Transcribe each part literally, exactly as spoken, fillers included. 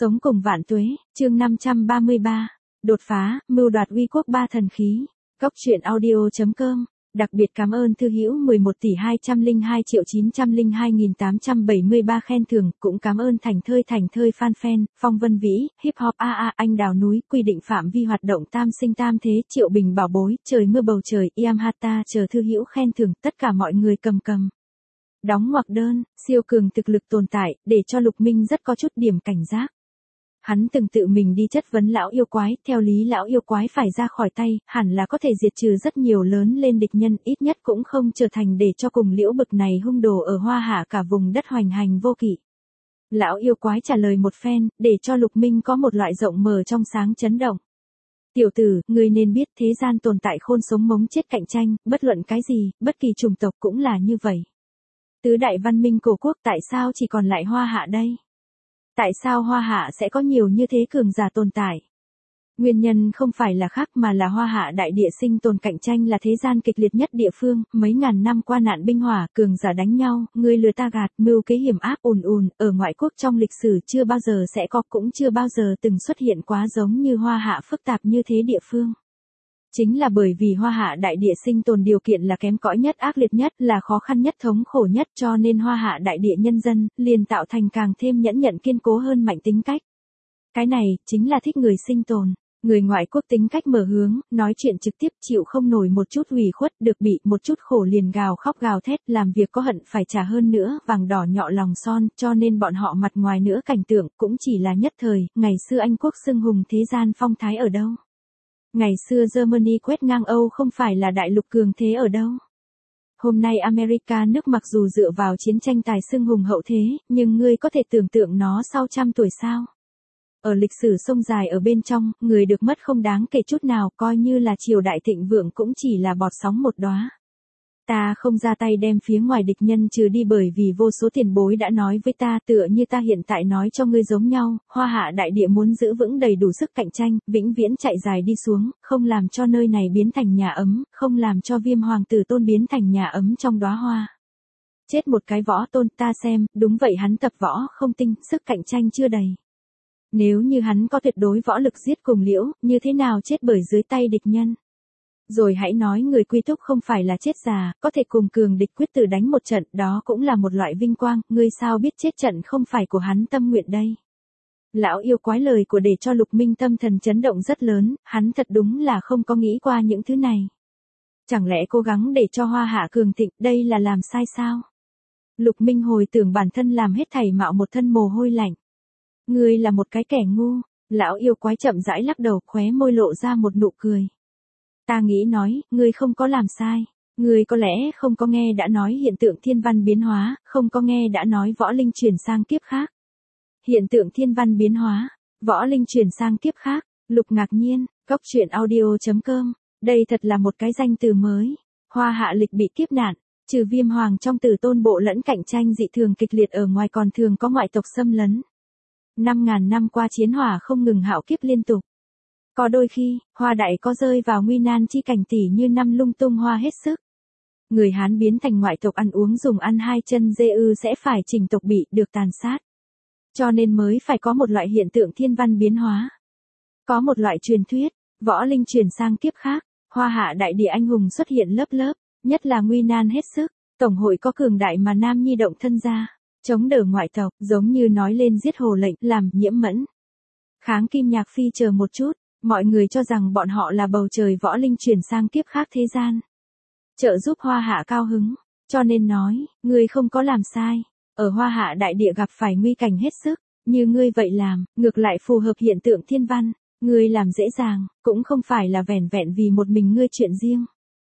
Sống cùng vạn tuế, chương năm trăm ba mươi ba. Đột phá, mưu đoạt uy quốc ba thần khí. Góc truyện audio chấm com. Đặc biệt cảm ơn thư hữu mười một tỷ hai trăm lẻ hai triệu chín trăm lẻ hai nghìn tám trăm bảy mươi ba khen thưởng, cũng cảm ơn thành thơi thành thơi fan fan, Phong Vân Vĩ, Hip Hop a a, Anh Đào Núi, quy định phạm vi hoạt động tam sinh tam thế, Triệu Bình Bảo Bối, Trời Mưa Bầu Trời, Yamhata chờ thư hữu khen thưởng, tất cả mọi người cầm cầm. Đóng ngoặc đơn, siêu cường thực lực tồn tại, để cho Lục Minh rất có chút điểm cảnh giác. Hắn từng tự mình đi chất vấn lão yêu quái, theo lý lão yêu quái phải ra khỏi tay, hẳn là có thể diệt trừ rất nhiều lớn lên địch nhân, ít nhất cũng không trở thành để cho cùng liễu bực này hung đồ ở Hoa Hạ cả vùng đất hoành hành vô kỵ. Lão yêu quái trả lời một phen, để cho Lục Minh có một loại rộng mở trong sáng chấn động. Tiểu tử, ngươi nên biết thế gian tồn tại khôn sống mống chết cạnh tranh, bất luận cái gì, bất kỳ chủng tộc cũng là như vậy. Tứ đại văn minh cổ quốc tại sao chỉ còn lại Hoa Hạ đây? Tại sao Hoa Hạ sẽ có nhiều như thế cường giả tồn tại? Nguyên nhân không phải là khác mà là Hoa Hạ đại địa sinh tồn cạnh tranh là thế gian kịch liệt nhất địa phương, mấy ngàn năm qua nạn binh hỏa, cường giả đánh nhau, người lừa ta gạt, mưu kế hiểm ác ùn ùn, ở ngoại quốc trong lịch sử chưa bao giờ sẽ có, cũng chưa bao giờ từng xuất hiện quá giống như Hoa Hạ phức tạp như thế địa phương. Chính là bởi vì Hoa Hạ đại địa sinh tồn điều kiện là kém cỏi nhất, ác liệt nhất, là khó khăn nhất, thống khổ nhất, cho nên Hoa Hạ đại địa nhân dân liền tạo thành càng thêm nhẫn nhẫn kiên cố hơn mạnh tính cách. Cái này chính là thích người sinh tồn. Người ngoại quốc tính cách mở hướng, nói chuyện trực tiếp, chịu không nổi một chút ủy khuất, được bị một chút khổ liền gào khóc gào thét, làm việc có hận phải trả hơn nữa, vàng đỏ nhọ lòng son, cho nên bọn họ mặt ngoài nữa cảnh tượng cũng chỉ là nhất thời. Ngày xưa Anh quốc xưng hùng thế gian phong thái ở đâu? Ngày xưa Germany quét ngang Âu không phải là đại lục cường thế ở đâu? Hôm nay America nước mặc dù dựa vào chiến tranh tài xưng hùng hậu thế, nhưng ngươi có thể tưởng tượng nó sau trăm tuổi sao? Ở lịch sử sông dài ở bên trong, người được mất không đáng kể chút nào, coi như là triều đại thịnh vượng cũng chỉ là bọt sóng một đóa. Ta không ra tay đem phía ngoài địch nhân trừ đi bởi vì vô số tiền bối đã nói với ta, tựa như ta hiện tại nói cho ngươi giống nhau, Hoa Hạ đại địa muốn giữ vững đầy đủ sức cạnh tranh, vĩnh viễn chạy dài đi xuống, không làm cho nơi này biến thành nhà ấm, không làm cho Viêm Hoàng tử Tôn biến thành nhà ấm trong đóa hoa. Chết một cái võ tôn, ta xem, đúng vậy hắn tập võ không tinh, sức cạnh tranh chưa đầy. Nếu như hắn có tuyệt đối võ lực giết cùng liễu, như thế nào chết bởi dưới tay địch nhân? Rồi hãy nói người quy túc không phải là chết già, có thể cùng cường địch quyết tử đánh một trận, đó cũng là một loại vinh quang, ngươi sao biết chết trận không phải của hắn tâm nguyện đây? Lão yêu quái lời của để cho Lục Minh tâm thần chấn động rất lớn, hắn thật đúng là không có nghĩ qua những thứ này. Chẳng lẽ cố gắng để cho Hoa Hạ cường thịnh, đây là làm sai sao? Lục Minh hồi tưởng bản thân làm hết thảy mạo một thân mồ hôi lạnh. Ngươi là một cái kẻ ngu, lão yêu quái chậm rãi lắc đầu, khóe môi lộ ra một nụ cười. Ta nghĩ nói, ngươi không có làm sai, ngươi có lẽ không có nghe đã nói hiện tượng thiên văn biến hóa, không có nghe đã nói võ linh chuyển sang kiếp khác. Hiện tượng thiên văn biến hóa, võ linh chuyển sang kiếp khác, Lục ngạc nhiên, góc truyện audio chấm com, đây thật là một cái danh từ mới. Hoa Hạ lịch bị kiếp nạn, trừ Viêm Hoàng trong Tử Tôn bộ lẫn cạnh tranh dị thường kịch liệt ở ngoài còn thường có ngoại tộc xâm lấn. Năm ngàn năm qua chiến hỏa không ngừng hạo kiếp liên tục. Có đôi khi, Hoa đại có rơi vào nguy nan chi cảnh tỉ như năm lung tung hoa hết sức. Người Hán biến thành ngoại tộc ăn uống dùng ăn hai chân dê ư sẽ phải chỉnh tộc bị được tàn sát. Cho nên mới phải có một loại hiện tượng thiên văn biến hóa. Có một loại truyền thuyết, võ linh chuyển sang kiếp khác, Hoa Hạ đại địa anh hùng xuất hiện lớp lớp, nhất là nguy nan hết sức, tổng hội có cường đại mà nam nhi động thân ra. Chống đỡ ngoại tộc, giống như nói lên giết Hồ Lệnh, làm Nhiễm Mẫn. Kháng Kim Nhạc Phi chờ một chút, mọi người cho rằng bọn họ là bầu trời võ linh chuyển sang kiếp khác thế gian. Trợ giúp Hoa Hạ cao hứng, cho nên nói, ngươi không có làm sai, ở Hoa Hạ đại địa gặp phải nguy cảnh hết sức, như ngươi vậy làm, ngược lại phù hợp hiện tượng thiên văn, ngươi làm dễ dàng, cũng không phải là vẻn vẹn vì một mình ngươi chuyện riêng,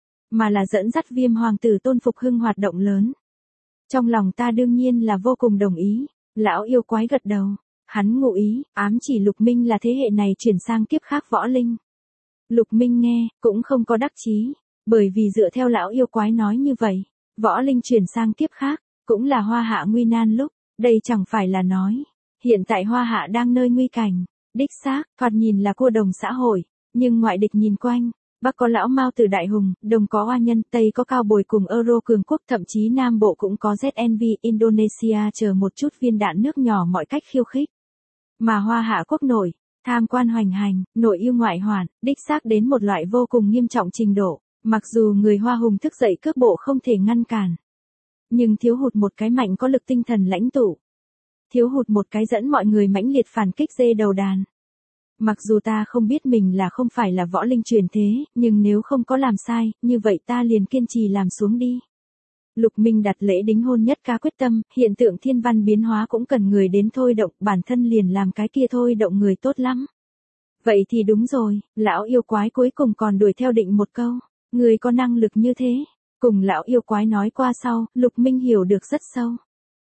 mà là dẫn dắt Viêm Hoàng tử Tôn phục hưng hoạt động lớn. Trong lòng ta đương nhiên là vô cùng đồng ý, lão yêu quái gật đầu, hắn ngụ ý, ám chỉ Lục Minh là thế hệ này chuyển sang kiếp khác võ linh. Lục Minh nghe, cũng không có đắc chí, bởi vì dựa theo lão yêu quái nói như vậy, võ linh chuyển sang kiếp khác, cũng là Hoa Hạ nguy nan lúc, đây chẳng phải là nói, hiện tại Hoa Hạ đang nơi nguy cảnh, đích xác, thoạt nhìn là cô đồng xã hội, nhưng ngoại địch nhìn quanh. Bắc có lão Mao Từ Đại Hùng, Đông có Oa Nhân, Tây có Cao Bồi cùng Euro cường quốc, thậm chí Nam Bộ cũng có Z N V, Indonesia chờ một chút viên đạn nước nhỏ mọi cách khiêu khích. Mà Hoa Hạ quốc nội, tham quan hoành hành, nội yêu ngoại hoạn, đích xác đến một loại vô cùng nghiêm trọng trình độ, mặc dù người Hoa hùng thức dậy cước bộ không thể ngăn cản. Nhưng thiếu hụt một cái mạnh có lực tinh thần lãnh tụ. Thiếu hụt một cái dẫn mọi người mãnh liệt phản kích dê đầu đàn. Mặc dù ta không biết mình là không phải là võ linh truyền thế, nhưng nếu không có làm sai, như vậy ta liền kiên trì làm xuống đi. Lục Minh đặt lễ đính hôn nhất cá quyết tâm, hiện tượng thiên văn biến hóa cũng cần người đến thôi động, bản thân liền làm cái kia thôi động người tốt lắm. Vậy thì đúng rồi, lão yêu quái cuối cùng còn đuổi theo định một câu, người có năng lực như thế. Cùng lão yêu quái nói qua sau, Lục Minh hiểu được rất sâu.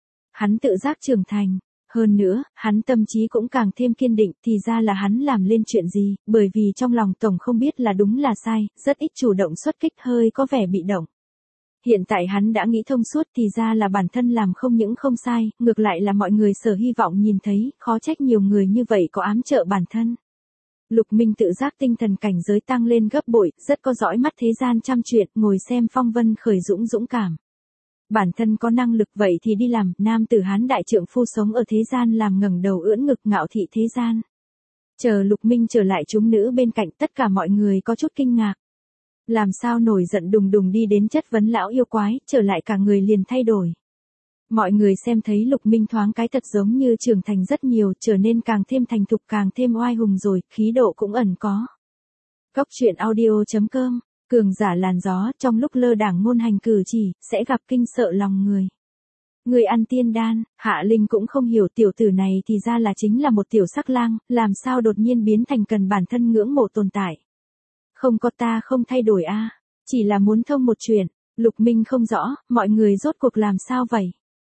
Hắn tự giác trưởng thành. Hơn nữa, hắn tâm trí cũng càng thêm kiên định, thì ra là hắn làm lên chuyện gì, bởi vì trong lòng tổng không biết là đúng là sai, rất ít chủ động xuất kích, hơi có vẻ bị động. Hiện tại hắn đã nghĩ thông suốt, thì ra là bản thân làm không những không sai, ngược lại là mọi người sở hy vọng nhìn thấy, khó trách nhiều người như vậy có ám trợ bản thân. Lục Minh tự giác tinh thần cảnh giới tăng lên gấp bội, rất có dõi mắt thế gian trăm chuyện, ngồi xem phong vân khởi dũng dũng cảm. Bản thân có năng lực vậy thì đi làm, nam tử Hán đại trượng phu sống ở thế gian làm ngẩng đầu ưỡn ngực ngạo thị thế gian. Chờ Lục Minh trở lại chúng nữ bên cạnh, tất cả mọi người có chút kinh ngạc. Làm sao nổi giận đùng đùng đi đến chất vấn lão yêu quái, trở lại cả người liền thay đổi. Mọi người xem thấy Lục Minh thoáng cái thật giống như trưởng thành rất nhiều, trở nên càng thêm thành thục, càng thêm oai hùng rồi, khí độ cũng ẩn có. Cốc truyện audio chấm com, cường giả làn gió, trong lúc lơ đảng ngôn hành cử chỉ, sẽ gặp kinh sợ lòng người. Người ăn tiên đan, Hạ Linh cũng không hiểu tiểu tử này thì ra là chính là một tiểu sắc lang, làm sao đột nhiên biến thành cần bản thân ngưỡng mộ tồn tại. Không có ta không thay đổi a, chỉ là muốn thông một chuyện. Lục Minh không rõ, mọi người rốt cuộc làm sao vậy?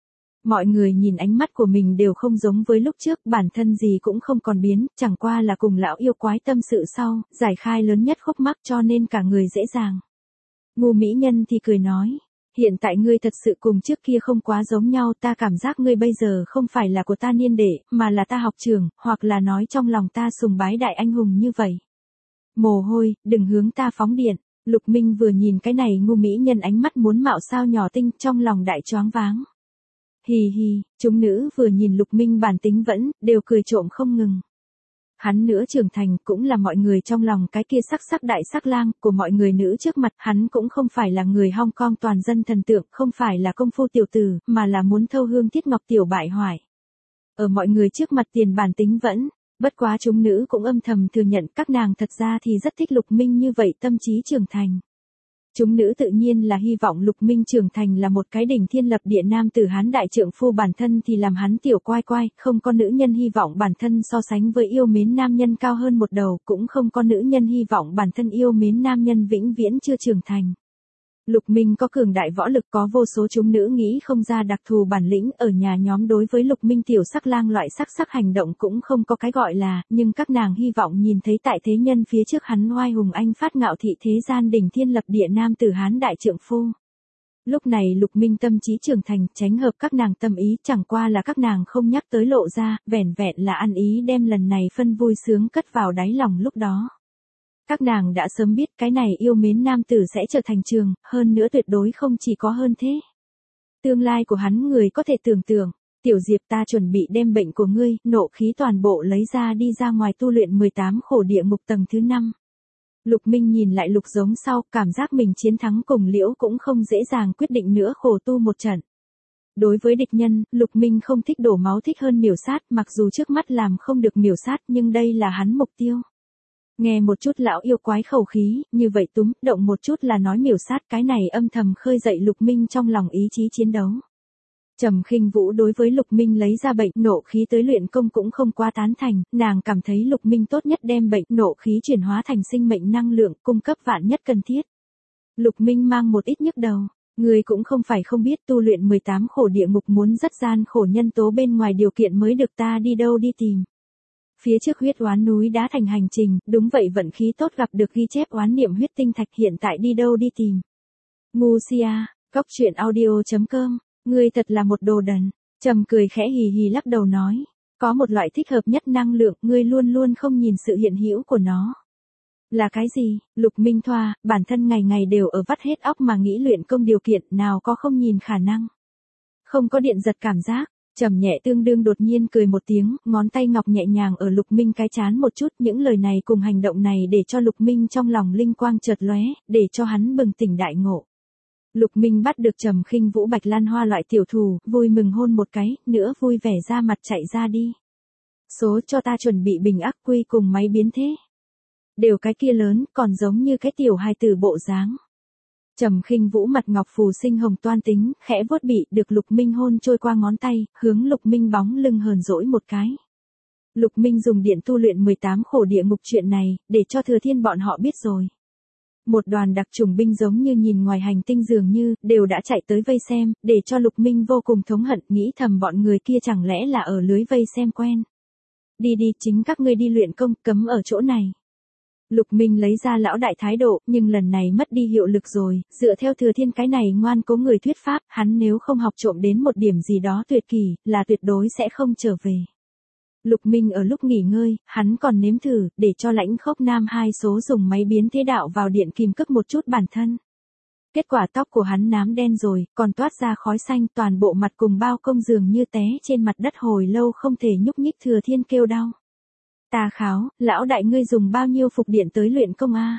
Mọi người nhìn ánh mắt của mình đều không giống với lúc trước, bản thân gì cũng không còn biến, chẳng qua là cùng lão yêu quái tâm sự sau, giải khai lớn nhất khúc mắc cho nên cả người dễ dàng. Ngu mỹ nhân thì cười nói, hiện tại ngươi thật sự cùng trước kia không quá giống nhau, ta cảm giác ngươi bây giờ không phải là của ta niên đệ, mà là ta học trưởng, hoặc là nói trong lòng ta sùng bái đại anh hùng như vậy. Mồ hôi, đừng hướng ta phóng điện. Lục Minh vừa nhìn cái này ngu mỹ nhân ánh mắt muốn mạo sao nhỏ tinh, trong lòng đại choáng váng. Hì hì, chúng nữ vừa nhìn Lục Minh bản tính vẫn, đều cười trộm không ngừng. Hắn nữa trưởng thành, cũng là mọi người trong lòng cái kia sắc sắc đại sắc lang, của mọi người nữ trước mặt, hắn cũng không phải là người Hong Kong toàn dân thần tượng, không phải là công phu tiểu tử, mà là muốn thâu hương thiết ngọc tiểu bại hoại. Ở mọi người trước mặt tiền bản tính vẫn, bất quá chúng nữ cũng âm thầm thừa nhận các nàng thật ra thì rất thích Lục Minh như vậy tâm trí trưởng thành. Chúng nữ tự nhiên là hy vọng Lục Minh trưởng thành là một cái đỉnh thiên lập địa nam tử Hán đại trượng phu, bản thân thì làm hắn tiểu quai quai, không có nữ nhân hy vọng bản thân so sánh với yêu mến nam nhân cao hơn một đầu, cũng không có nữ nhân hy vọng bản thân yêu mến nam nhân vĩnh viễn chưa trưởng thành. Lục Minh có cường đại võ lực, có vô số chúng nữ nghĩ không ra đặc thù bản lĩnh, ở nhà nhóm đối với Lục Minh tiểu sắc lang loại sắc sắc hành động cũng không có cái gọi là, nhưng các nàng hy vọng nhìn thấy tại thế nhân phía trước hắn oai hùng anh phát ngạo thị thế gian đỉnh thiên lập địa nam tử Hán đại trượng phu. Lúc này Lục Minh tâm trí trưởng thành, tránh hợp các nàng tâm ý, chẳng qua là các nàng không nhắc tới lộ ra, vẻn vẹn là ăn ý đem lần này phân vui sướng cất vào đáy lòng lúc đó. Các nàng đã sớm biết cái này yêu mến nam tử sẽ trở thành trường, hơn nữa tuyệt đối không chỉ có hơn thế. Tương lai của hắn người có thể tưởng tượng, tiểu Diệp ta chuẩn bị đem bệnh của ngươi, nộ khí toàn bộ lấy ra đi ra ngoài tu luyện mười tám khổ địa ngục tầng thứ năm. Lục Minh nhìn lại Lục Giống sau, cảm giác mình chiến thắng cùng Liễu cũng không dễ dàng quyết định nữa khổ tu một trận. Đối với địch nhân, Lục Minh không thích đổ máu, thích hơn miểu sát, mặc dù trước mắt làm không được miểu sát nhưng đây là hắn mục tiêu. Nghe một chút lão yêu quái khẩu khí, như vậy túm, động một chút là nói miểu sát, cái này âm thầm khơi dậy Lục Minh trong lòng ý chí chiến đấu. Trầm Khinh Vũ đối với Lục Minh lấy ra bệnh nộ khí tới luyện công cũng không quá tán thành, nàng cảm thấy Lục Minh tốt nhất đem bệnh nộ khí chuyển hóa thành sinh mệnh năng lượng, cung cấp vạn nhất cần thiết. Lục Minh mang một ít nhức đầu, người cũng không phải không biết tu luyện mười tám khổ địa ngục muốn rất gian khổ, nhân tố bên ngoài điều kiện mới được, ta đi đâu đi tìm. Phía trước huyết oán núi đá thành hành trình, đúng vậy vận khí tốt gặp được ghi chép oán niệm huyết tinh thạch, hiện tại đi đâu đi tìm. Ngu Sia, Cốc truyện audio chấm com, ngươi thật là một đồ đần. Trầm cười khẽ hì hì lắc đầu nói, có một loại thích hợp nhất năng lượng, ngươi luôn luôn không nhìn sự hiện hữu của nó. Là cái gì? Lục Minh thoa, bản thân ngày ngày đều ở vắt hết óc mà nghĩ luyện công điều kiện, nào có không nhìn khả năng. Không có điện giật cảm giác. Trầm nhẹ tương đương đột nhiên cười một tiếng, ngón tay ngọc nhẹ nhàng ở Lục Minh cái trán một chút, những lời này cùng hành động này để cho Lục Minh trong lòng linh quang chợt lóe, để cho hắn bừng tỉnh đại ngộ. Lục Minh bắt được Trầm Khinh Vũ Bạch Lan Hoa loại tiểu thù, vui mừng hôn một cái, nữa vui vẻ ra mặt chạy ra đi. Số cho ta chuẩn bị bình ắc quy cùng máy biến thế. Đều cái kia lớn, còn giống như cái tiểu hài tử bộ dáng. Trầm Khinh Vũ mặt ngọc phù sinh hồng toan tính, khẽ vuốt bị, được Lục Minh hôn trôi qua ngón tay, hướng Lục Minh bóng lưng hờn dỗi một cái. Lục Minh dùng điện tu luyện mười tám khổ địa ngục chuyện này, để cho Thừa Thiên bọn họ biết rồi. Một đoàn đặc chủng binh giống như nhìn ngoài hành tinh dường như, đều đã chạy tới vây xem, để cho Lục Minh vô cùng thống hận, nghĩ thầm bọn người kia chẳng lẽ là ở lưới vây xem quen. Đi đi, chính các ngươi đi luyện công, cấm ở chỗ này. Lục Minh lấy ra lão đại thái độ, nhưng lần này mất đi hiệu lực rồi, dựa theo Thừa Thiên cái này ngoan cố người thuyết pháp, hắn nếu không học trộm đến một điểm gì đó tuyệt kỳ, là tuyệt đối sẽ không trở về. Lục Minh ở lúc nghỉ ngơi, hắn còn nếm thử, để cho Lãnh Khốc Nam hai số dùng máy biến thế đạo vào điện kim cức một chút bản thân. Kết quả tóc của hắn nám đen rồi, còn toát ra khói xanh, toàn bộ mặt cùng bao công dường như té trên mặt đất hồi lâu không thể nhúc nhích. Thừa Thiên kêu đau. Ta kháo, lão đại ngươi dùng bao nhiêu phục điện tới luyện công a?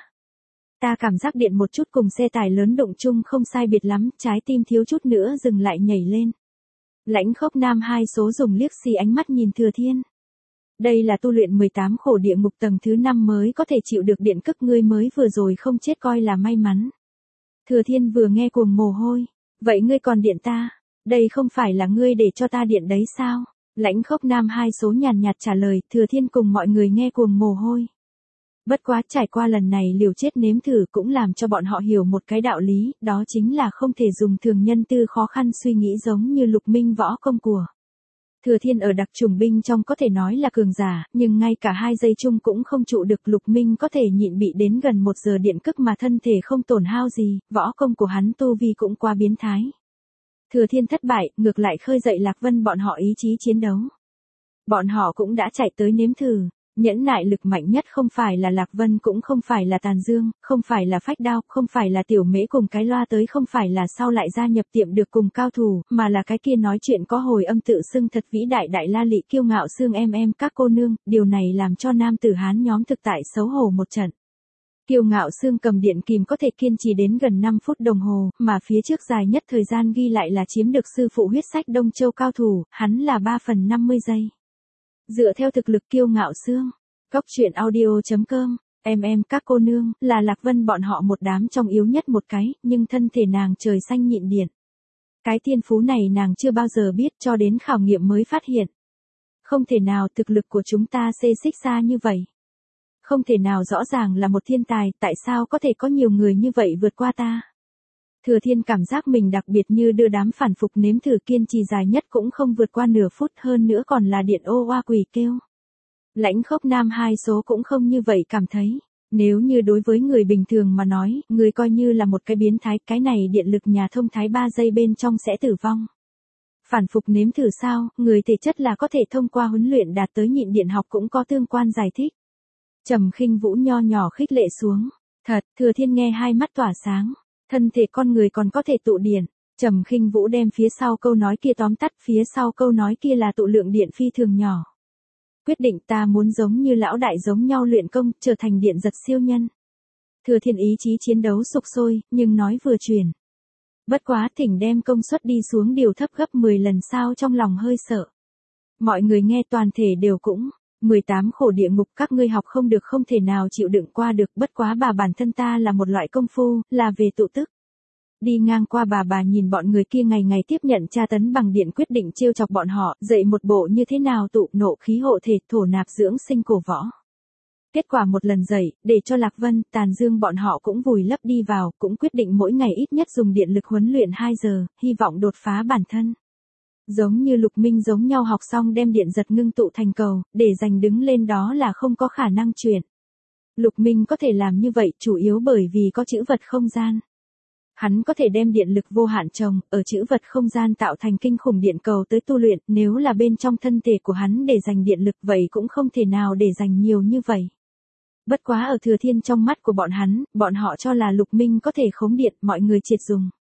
Ta cảm giác điện một chút cùng xe tải lớn đụng chung không sai biệt lắm, trái tim thiếu chút nữa dừng lại nhảy lên. Lãnh Khốc Nam hai số dùng liếc xì ánh mắt nhìn Thừa Thiên. Đây là tu luyện mười tám khổ địa ngục tầng thứ năm mới có thể chịu được điện cức, ngươi mới vừa rồi không chết coi là may mắn. Thừa Thiên vừa nghe cuồng mồ hôi. Vậy ngươi còn điện ta? Đây không phải là ngươi để cho ta điện đấy sao? Lãnh Khốc Nam hai số nhàn nhạt trả lời. Thừa Thiên cùng mọi người nghe cuồng mồ hôi. Bất quá trải qua lần này liều chết nếm thử cũng làm cho bọn họ hiểu một cái đạo lý, đó chính là không thể dùng thường nhân tư khó khăn suy nghĩ giống như Lục Minh võ công của. Thừa Thiên ở đặc trùng binh trong có thể nói là cường giả, nhưng ngay cả hai giây chung cũng không trụ được. Lục Minh có thể nhịn bị đến gần một giờ điện cức mà thân thể không tổn hao gì, võ công của hắn tu vi cũng quá biến thái. Thừa Thiên thất bại, ngược lại khơi dậy Lạc Vân bọn họ ý chí chiến đấu. Bọn họ cũng đã chạy tới nếm thử. Nhẫn nại lực mạnh nhất không phải là Lạc Vân, cũng không phải là Tàn Dương, không phải là Phách Đao, không phải là Tiểu Mễ cùng cái loa tới, không phải là sau lại gia nhập tiệm được cùng cao thủ, mà là cái kia nói chuyện có hồi âm tự xưng thật vĩ đại đại la lị kiêu ngạo xương em em các cô nương, điều này làm cho nam tử Hán nhóm thực tại xấu hổ một trận. Kiêu ngạo xương cầm điện kìm có thể kiên trì đến gần năm phút đồng hồ, mà phía trước dài nhất thời gian ghi lại là chiếm được sư phụ huyết sách Đông Châu cao thủ, hắn là ba phần năm mươi giây. Dựa theo thực lực kiêu ngạo xương, Cóc truyện audio chấm com, em em các cô nương, là Lạc Vân bọn họ một đám trong yếu nhất một cái, nhưng thân thể nàng trời xanh nhịn điện. Cái thiên phú này nàng chưa bao giờ biết, cho đến khảo nghiệm mới phát hiện. Không thể nào, thực lực của chúng ta xê xích xa như vậy. Không thể nào, rõ ràng là một thiên tài, tại sao có thể có nhiều người như vậy vượt qua ta. Thừa Thiên cảm giác mình đặc biệt như đưa đám phản phục nếm thử, kiên trì dài nhất cũng không vượt qua nửa phút, hơn nữa còn là điện ô oa quỷ kêu. Lãnh Khốc Nam hai số cũng không như vậy cảm thấy. Nếu như đối với người bình thường mà nói, người coi như là một cái biến thái, cái này điện lực nhà thông thái ba giây bên trong sẽ tử vong. Phản phục nếm thử sao, người thể chất là có thể thông qua huấn luyện đạt tới nhịn điện học cũng có tương quan giải thích. Trầm Khinh Vũ nho nhỏ khích lệ xuống. Thật, Thừa Thiên nghe hai mắt tỏa sáng. Thân thể con người còn có thể tụ điện. Trầm Khinh Vũ đem phía sau câu nói kia tóm tắt, phía sau câu nói kia là tụ lượng điện phi thường nhỏ. Quyết định ta muốn giống như lão đại giống nhau luyện công, trở thành điện giật siêu nhân. Thừa Thiên ý chí chiến đấu sục sôi, nhưng nói vừa truyền. Bất quá thỉnh đem công suất đi xuống điều thấp gấp mười lần, sao trong lòng hơi sợ. Mọi người nghe toàn thể đều cũng. mười tám khổ địa ngục các ngươi học không được, không thể nào chịu đựng qua được, bất quá bà bản thân ta là một loại công phu, là về tụ tức. Đi ngang qua bà bà nhìn bọn người kia ngày ngày tiếp nhận tra tấn bằng điện, quyết định trêu chọc bọn họ, dạy một bộ như thế nào tụ nộ khí hộ thể, thổ nạp dưỡng sinh cổ võ. Kết quả một lần dạy, để cho Lạc Vân, Tàn Dương bọn họ cũng vùi lấp đi vào, cũng quyết định mỗi ngày ít nhất dùng điện lực huấn luyện hai giờ, hy vọng đột phá bản thân. Giống như Lục Minh giống nhau, học xong đem điện giật ngưng tụ thành cầu, để giành đứng lên đó là không có khả năng chuyển. Lục Minh có thể làm như vậy chủ yếu bởi vì có chữ vật không gian. Hắn có thể đem điện lực vô hạn trồng, ở chữ vật không gian tạo thành kinh khủng điện cầu tới tu luyện, nếu là bên trong thân thể của hắn để giành điện lực vậy cũng không thể nào để giành nhiều như vậy. Bất quá ở Thừa Thiên trong mắt của bọn hắn, bọn họ cho là Lục Minh có thể khống điện, mọi người triệt dùng.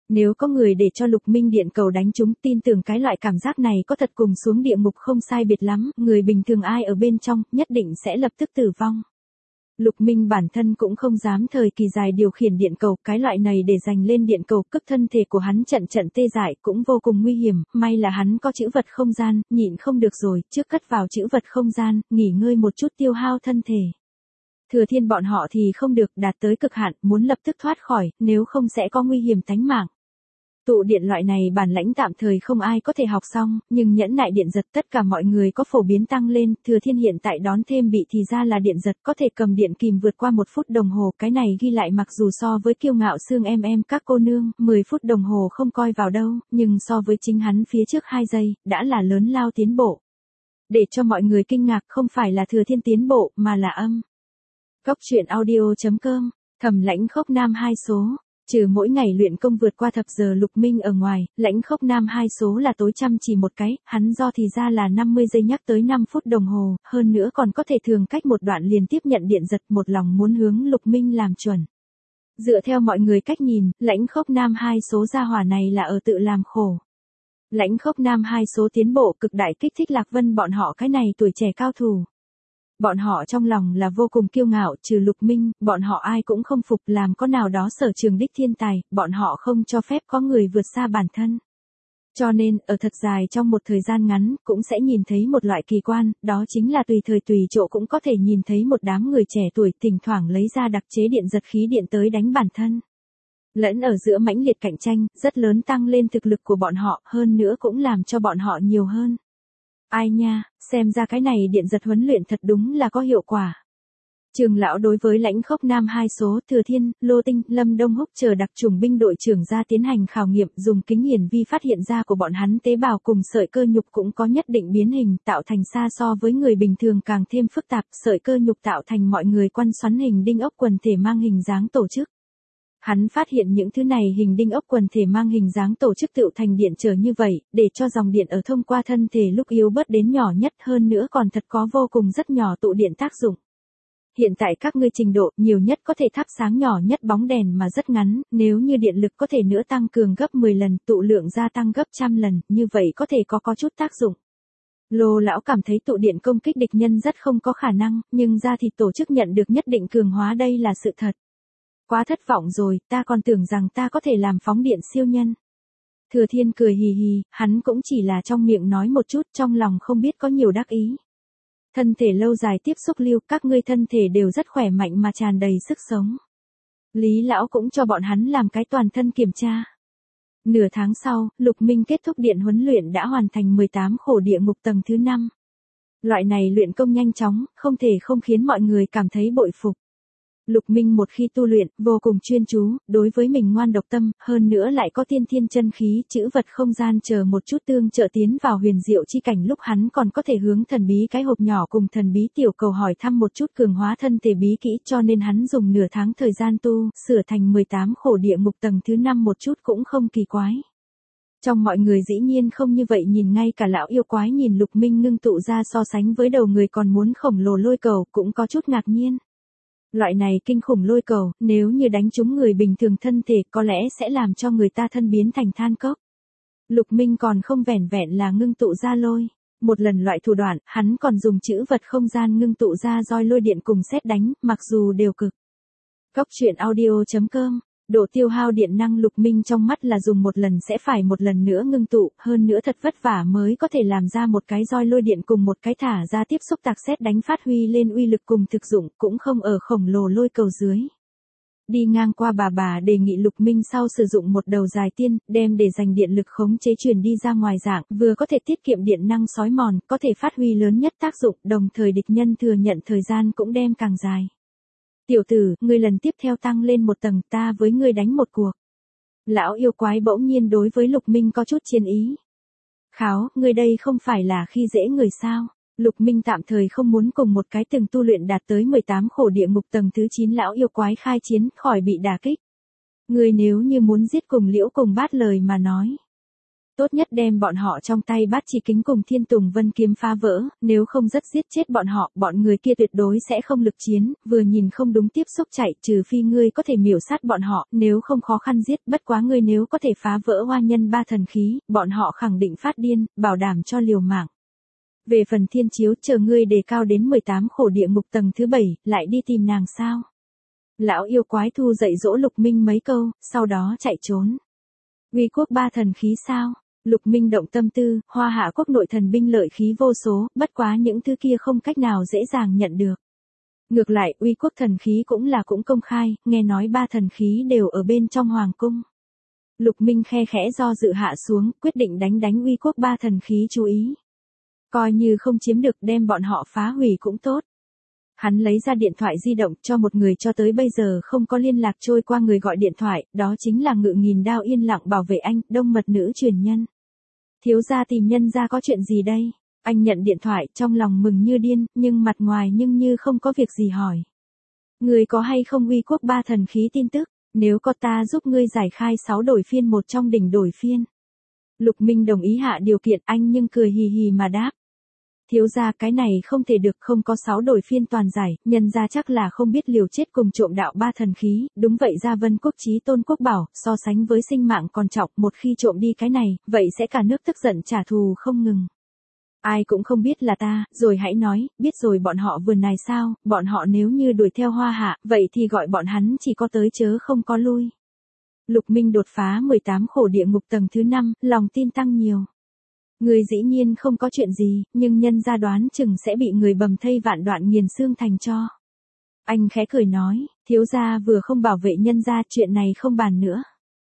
Nếu có người để cho Lục Minh điện cầu đánh trúng, tin tưởng cái loại cảm giác này có thật cùng xuống địa ngục không sai biệt lắm, người bình thường ai ở bên trong, nhất định sẽ lập tức tử vong. Lục Minh bản thân cũng không dám thời kỳ dài điều khiển điện cầu, cái loại này để dành lên điện cầu, cức thân thể của hắn trận trận tê dại cũng vô cùng nguy hiểm, may là hắn có chữ vật không gian, nhịn không được rồi, trước cất vào chữ vật không gian, nghỉ ngơi một chút tiêu hao thân thể. Thừa Thiên bọn họ thì không được, đạt tới cực hạn, muốn lập tức thoát khỏi, nếu không sẽ có nguy hiểm tánh mạng. Tụ điện loại này bản lãnh tạm thời không ai có thể học xong, nhưng nhẫn nại điện giật tất cả mọi người có phổ biến tăng lên, Thừa Thiên hiện tại đón thêm bị thì ra là điện giật có thể cầm điện kìm vượt qua một phút đồng hồ, cái này ghi lại mặc dù so với kiêu ngạo xương em em các cô nương, mười phút đồng hồ không coi vào đâu, nhưng so với chính hắn phía trước hai giây, đã là lớn lao tiến bộ. Để cho mọi người kinh ngạc không phải là Thừa Thiên tiến bộ, mà là âm. Cốc truyện audio chấm com, Thẩm Lãnh Khốc Nam hai số. Trừ mỗi ngày luyện công vượt qua thập giờ Lục Minh ở ngoài, Lãnh Khốc Nam hai số là tối chăm chỉ một cái, hắn do thì ra là năm mươi giây nhắc tới năm phút đồng hồ, hơn nữa còn có thể thường cách một đoạn liền tiếp nhận điện giật, một lòng muốn hướng Lục Minh làm chuẩn. Dựa theo mọi người cách nhìn, Lãnh Khốc Nam hai số gia hỏa này là ở tự làm khổ. Lãnh Khốc Nam hai số tiến bộ cực đại kích thích Lạc Vân bọn họ cái này tuổi trẻ cao thủ. Bọn họ trong lòng là vô cùng kiêu ngạo, trừ Lục Minh, bọn họ ai cũng không phục, làm có nào đó sở trường đích thiên tài, bọn họ không cho phép có người vượt xa bản thân. Cho nên, ở thật dài trong một thời gian ngắn, cũng sẽ nhìn thấy một loại kỳ quan, đó chính là tùy thời tùy chỗ cũng có thể nhìn thấy một đám người trẻ tuổi thỉnh thoảng lấy ra đặc chế điện giật khí điện tới đánh bản thân. Lẫn ở giữa mãnh liệt cạnh tranh, rất lớn tăng lên thực lực của bọn họ, hơn nữa cũng làm cho bọn họ nhiều hơn. Ai nha, xem ra cái này điện giật huấn luyện thật đúng là có hiệu quả. Trường lão đối với Lãnh Khốc Nam hai số, Thừa Thiên, Lô Tinh, Lâm Đông Húc chờ đặc chủng binh đội trưởng ra tiến hành khảo nghiệm, dùng kính hiển vi phát hiện ra của bọn hắn tế bào cùng sợi cơ nhục cũng có nhất định biến hình, tạo thành xa so với người bình thường càng thêm phức tạp, sợi cơ nhục tạo thành mọi người quăn xoắn hình đinh ốc quần thể mang hình dáng tổ chức. Hắn phát hiện những thứ này hình đinh ốc quần thể mang hình dáng tổ chức tựu thành điện trở như vậy, để cho dòng điện ở thông qua thân thể lúc yếu bớt đến nhỏ nhất, hơn nữa còn thật có vô cùng rất nhỏ tụ điện tác dụng. Hiện tại các ngươi trình độ nhiều nhất có thể thắp sáng nhỏ nhất bóng đèn mà rất ngắn, nếu như điện lực có thể nữa tăng cường gấp mười lần, tụ lượng gia tăng gấp trăm lần, như vậy có thể có có chút tác dụng. Lô lão cảm thấy tụ điện công kích địch nhân rất không có khả năng, nhưng ra thì tổ chức nhận được nhất định cường hóa đây là sự thật. Quá thất vọng rồi, ta còn tưởng rằng ta có thể làm phóng điện siêu nhân. Thừa Thiên cười hì hì, hắn cũng chỉ là trong miệng nói một chút, trong lòng không biết có nhiều đắc ý. Thân thể lâu dài tiếp xúc lưu, các ngươi thân thể đều rất khỏe mạnh mà tràn đầy sức sống. Lý lão cũng cho bọn hắn làm cái toàn thân kiểm tra. Nửa tháng sau, Lục Minh kết thúc điện huấn luyện đã hoàn thành mười tám khổ địa ngục tầng thứ năm. Loại này luyện công nhanh chóng, không thể không khiến mọi người cảm thấy bội phục. Lục Minh một khi tu luyện, vô cùng chuyên chú, đối với mình ngoan độc tâm, hơn nữa lại có tiên thiên chân khí, chữ vật không gian chờ một chút tương trợ tiến vào huyền diệu chi cảnh, lúc hắn còn có thể hướng thần bí cái hộp nhỏ cùng thần bí tiểu cầu hỏi thăm một chút cường hóa thân thể bí kỹ, cho nên hắn dùng nửa tháng thời gian tu, sửa thành mười tám khổ địa ngục tầng thứ năm một chút cũng không kỳ quái. Trong mọi người dĩ nhiên không như vậy nhìn, ngay cả lão yêu quái nhìn Lục Minh ngưng tụ ra so sánh với đầu người còn muốn khổng lồ lôi cầu cũng có chút ngạc nhiên. Loại này kinh khủng lôi cầu, nếu như đánh trúng người bình thường thân thể có lẽ sẽ làm cho người ta thân biến thành than cốc. Lục Minh còn không vẻn vẹn là ngưng tụ ra lôi. Một lần loại thủ đoạn, hắn còn dùng chữ vật không gian ngưng tụ ra roi lôi điện cùng sét đánh, mặc dù đều cực. Cốc truyện audio chấm com, độ tiêu hao điện năng Lục Minh trong mắt là dùng một lần sẽ phải một lần nữa ngưng tụ, hơn nữa thật vất vả mới có thể làm ra một cái roi lôi điện cùng một cái thả ra tiếp xúc tạc sét đánh phát huy lên uy lực cùng thực dụng, cũng không ở khổng lồ lôi cầu dưới. Đi ngang qua bà bà đề nghị Lục Minh sau sử dụng một đầu dài tiên, đem để dành điện lực khống chế truyền đi ra ngoài dạng, vừa có thể tiết kiệm điện năng sói mòn, có thể phát huy lớn nhất tác dụng, đồng thời địch nhân thừa nhận thời gian cũng đem càng dài. Tiểu tử, ngươi lần tiếp theo tăng lên một tầng, ta với ngươi đánh một cuộc. Lão yêu quái bỗng nhiên đối với Lục Minh có chút chiến ý. Kháo, ngươi đây không phải là khi dễ người sao? Lục Minh tạm thời không muốn cùng một cái từng tu luyện đạt tới mười tám khổ địa ngục tầng thứ chín lão yêu quái khai chiến, khỏi bị đả kích. Ngươi nếu như muốn giết cùng liễu cùng bát lời mà nói. Tốt nhất đem bọn họ trong tay bát chỉ kính cùng Thiên Tùng Vân kiếm phá vỡ, nếu không rất giết chết bọn họ, bọn người kia tuyệt đối sẽ không lực chiến, vừa nhìn không đúng tiếp xúc chạy, trừ phi ngươi có thể miểu sát bọn họ, nếu không khó khăn giết, bất quá ngươi nếu có thể phá vỡ hoa nhân ba thần khí, bọn họ khẳng định phát điên, bảo đảm cho liều mạng. Về phần thiên chiếu, chờ ngươi đề cao đến mười tám khổ địa ngục tầng thứ bảy, lại đi tìm nàng sao? Lão yêu quái thu dạy dỗ Lục Minh mấy câu, sau đó chạy trốn. Uy quốc ba thần khí sao? Lục Minh động tâm tư, Hoa Hạ quốc nội thần binh lợi khí vô số, bất quá những thứ kia không cách nào dễ dàng nhận được. Ngược lại, uy quốc thần khí cũng là cũng công khai, nghe nói ba thần khí đều ở bên trong hoàng cung. Lục Minh khe khẽ do dự hạ xuống, quyết định đánh đánh uy quốc ba thần khí chú ý. Coi như không chiếm được đem bọn họ phá hủy cũng tốt. Hắn lấy ra điện thoại di động cho một người cho tới bây giờ không có liên lạc trôi qua người gọi điện thoại, đó chính là Ngự Nghìn Đao yên lặng bảo vệ anh, Đông Mật nữ truyền nhân. Thiếu gia tìm nhân gia có chuyện gì đây? Anh nhận điện thoại trong lòng mừng như điên, nhưng mặt ngoài nhưng như không có việc gì hỏi. Người có hay không uy quốc ba thần khí tin tức, nếu có ta giúp ngươi giải khai sáu đổi phiên một trong đỉnh đổi phiên. Lục Minh đồng ý hạ điều kiện anh nhưng cười hì hì mà đáp. Thiếu gia cái này không thể được, không có sáu đổi phiên toàn giải, nhân gia chắc là không biết liều chết cùng trộm đạo ba thần khí, đúng vậy Gia Vân Quốc chí tôn quốc bảo, so sánh với sinh mạng còn trọng, một khi trộm đi cái này, vậy sẽ cả nước tức giận trả thù không ngừng. Ai cũng không biết là ta, rồi hãy nói, biết rồi bọn họ vườn này sao, bọn họ nếu như đuổi theo Hoa Hạ, vậy thì gọi bọn hắn chỉ có tới chớ không có lui. Lục Minh đột phá mười tám khổ địa ngục tầng thứ năm, lòng tin tăng nhiều. Người dĩ nhiên không có chuyện gì, nhưng nhân gia đoán chừng sẽ bị người bầm thây vạn đoạn nghiền xương thành cho. Anh khẽ cười nói, thiếu gia vừa không bảo vệ nhân gia, chuyện này không bàn nữa.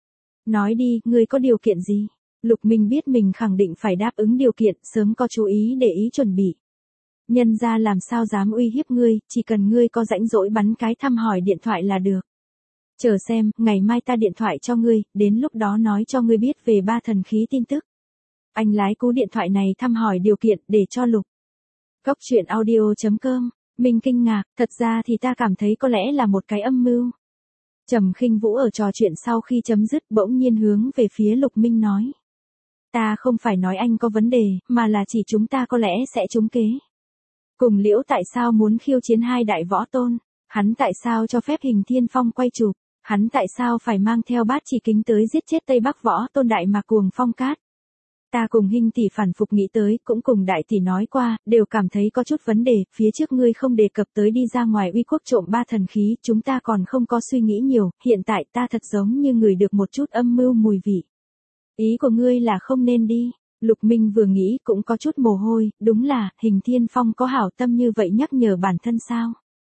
Nói đi, ngươi có điều kiện gì? Lục Minh biết mình khẳng định phải đáp ứng điều kiện, sớm có chú ý để ý chuẩn bị. Nhân gia làm sao dám uy hiếp ngươi, chỉ cần ngươi có rãnh rỗi bắn cái thăm hỏi điện thoại là được. Chờ xem, ngày mai ta điện thoại cho ngươi, đến lúc đó nói cho ngươi biết về ba thần khí tin tức. Anh lái cú điện thoại này thăm hỏi điều kiện để cho Lục. Góc truyện audio chấm com, mình kinh ngạc, thật ra thì ta cảm thấy có lẽ là một cái âm mưu. Trầm Khinh Vũ ở trò chuyện sau khi chấm dứt bỗng nhiên hướng về phía Lục Minh nói. Ta không phải nói anh có vấn đề, mà là chỉ chúng ta có lẽ sẽ trúng kế. Cùng Liễu tại sao muốn khiêu chiến hai đại võ tôn, hắn tại sao cho phép Hình Thiên Phong quay chụp, hắn tại sao phải mang theo bát chỉ kính tới giết chết Tây Bắc võ tôn đại mà cuồng phong cát. Ta cùng Hình tỷ phản phục nghĩ tới, cũng cùng đại tỷ nói qua, đều cảm thấy có chút vấn đề, phía trước ngươi không đề cập tới đi ra ngoài uy quốc trộm ba thần khí, chúng ta còn không có suy nghĩ nhiều, hiện tại ta thật giống như người được một chút âm mưu mùi vị. Ý của ngươi là không nên đi. Lục Minh vừa nghĩ cũng có chút mồ hôi, đúng là, Hình Thiên Phong có hảo tâm như vậy nhắc nhở bản thân sao?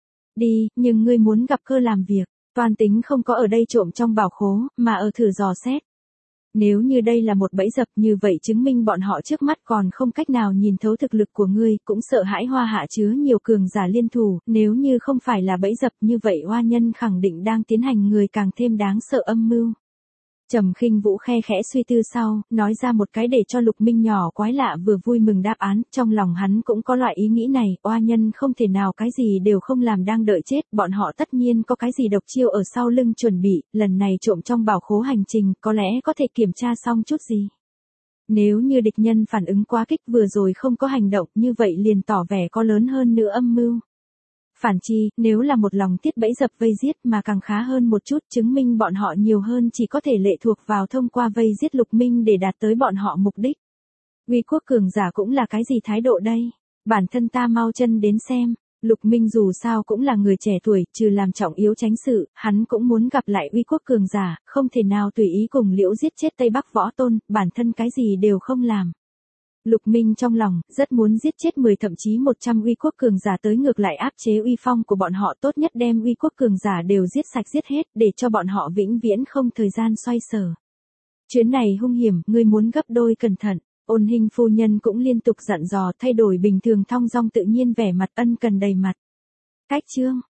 Đi, nhưng ngươi muốn gặp cơ làm việc, toàn tính không có ở đây trộm trong bảo khố, mà ở thử dò xét. Nếu như đây là một bẫy dập như vậy chứng minh bọn họ trước mắt còn không cách nào nhìn thấu thực lực của ngươi, cũng sợ hãi Hoa Hạ chứa nhiều cường giả liên thủ, nếu như không phải là bẫy dập như vậy Hoa Nhân khẳng định đang tiến hành người càng thêm đáng sợ âm mưu. Trầm Khinh Vũ khe khẽ suy tư sau, nói ra một cái để cho Lục Minh nhỏ quái lạ vừa vui mừng đáp án, trong lòng hắn cũng có loại ý nghĩ này, Oa Nhân không thể nào cái gì đều không làm đang đợi chết, bọn họ tất nhiên có cái gì độc chiêu ở sau lưng chuẩn bị, lần này trộm trong bảo khố hành trình, có lẽ có thể kiểm tra xong chút gì. Nếu như địch nhân phản ứng quá kích vừa rồi không có hành động, như vậy liền tỏ vẻ có lớn hơn nữa âm mưu. Phản chi, nếu là một lòng thiết bẫy dập vây giết mà càng khá hơn một chút, chứng minh bọn họ nhiều hơn chỉ có thể lệ thuộc vào thông qua vây giết Lục Minh để đạt tới bọn họ mục đích. Uy quốc cường giả cũng là cái gì thái độ đây? Bản thân ta mau chân đến xem. Lục Minh dù sao cũng là người trẻ tuổi, trừ làm trọng yếu tránh sự, hắn cũng muốn gặp lại uy quốc cường giả, không thể nào tùy ý cùng Liễu giết chết Tây Bắc võ tôn, bản thân cái gì đều không làm. Lục Minh trong lòng, rất muốn giết chết mười thậm chí một trăm uy quốc cường giả tới ngược lại áp chế uy phong của bọn họ, tốt nhất đem uy quốc cường giả đều giết sạch giết hết, để cho bọn họ vĩnh viễn không thời gian xoay sở. Chuyến này hung hiểm, ngươi muốn gấp đôi cẩn thận. Ôn Hình phu nhân cũng liên tục dặn dò, thay đổi bình thường thong dong tự nhiên vẻ mặt ân cần đầy mặt. Cách chương